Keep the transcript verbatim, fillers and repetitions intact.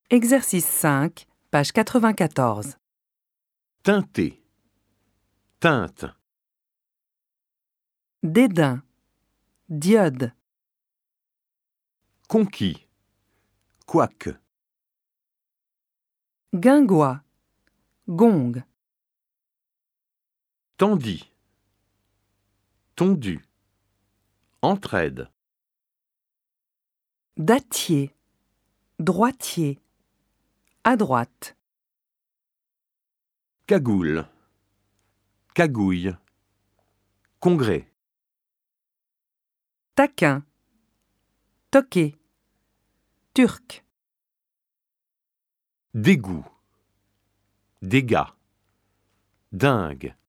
Exercice cinq, page quatre-vingt-quatorze. Teinter. Teinte. Dédain. Diode. Conquis. Couac. Guingois. Gong. Tendit. Tondu. Entraide. Dattier. Droitier. À droite. Cagoule. Cagouille. Congrès. Taquin. Toqué. Turc. Dégoût. Dégâts. Dingue.